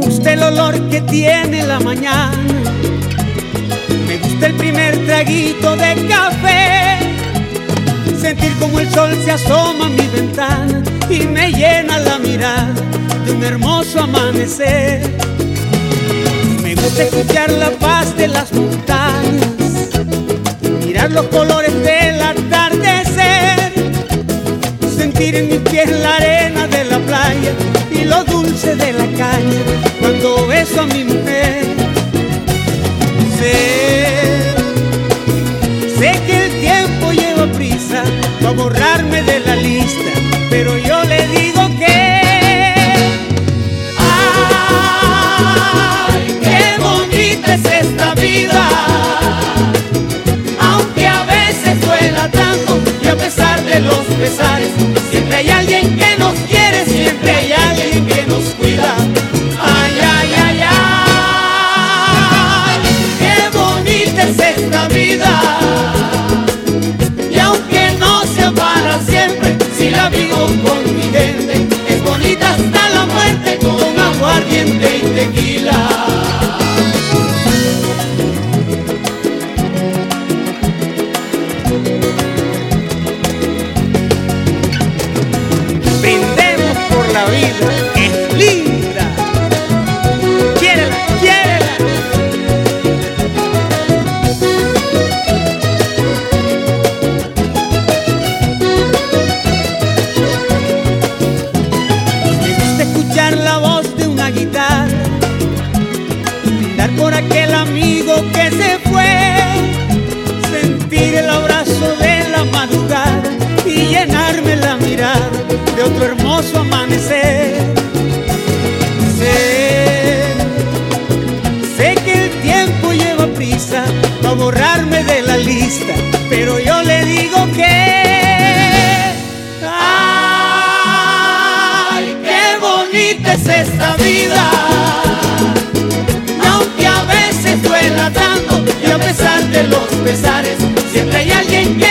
gusta el olor que tiene la mañana, me gusta el primer traguito de café, sentir como el sol se asoma a mi ventana y me llena la mirada de un hermoso amanecer. Me gusta escuchar la paz de las montañas, mirar los colores del atardecer, sentir en mis pies la arena de la playa y lo dulce de la caña cuando beso a mi mujer. Sé que el tiempo lleva prisa para borrarme de la lista, pero yo le digo que ¡ay, qué bonita es esta vida! Aunque a veces duela tanto y a pesar de los pesares, siempre hay alguien que nos quiere, siempre hay alguien que nos cuida. ¡Ay, ay, ay, ay! ¡Qué bonita es esta vida! Y aunque no sea para siempre, si la vivo con mi gente, es bonita hasta la muerte con aguardiente y tequila. Brindemos por la vida, es linda. Quiérela, quiérela. Me gusta escuchar la voz de una guitarra, brindar por aquel amigo que se fue, sentir el abrazo de la madrugada y llenarme la mirada de otro hermoso amanecer. Sé que el tiempo lleva prisa para borrarme de la lista, pero yo le digo que ¡ay, qué bonita es esta vida! Y aunque a veces duela tanto y a pesar de los pesares, siempre hay alguien que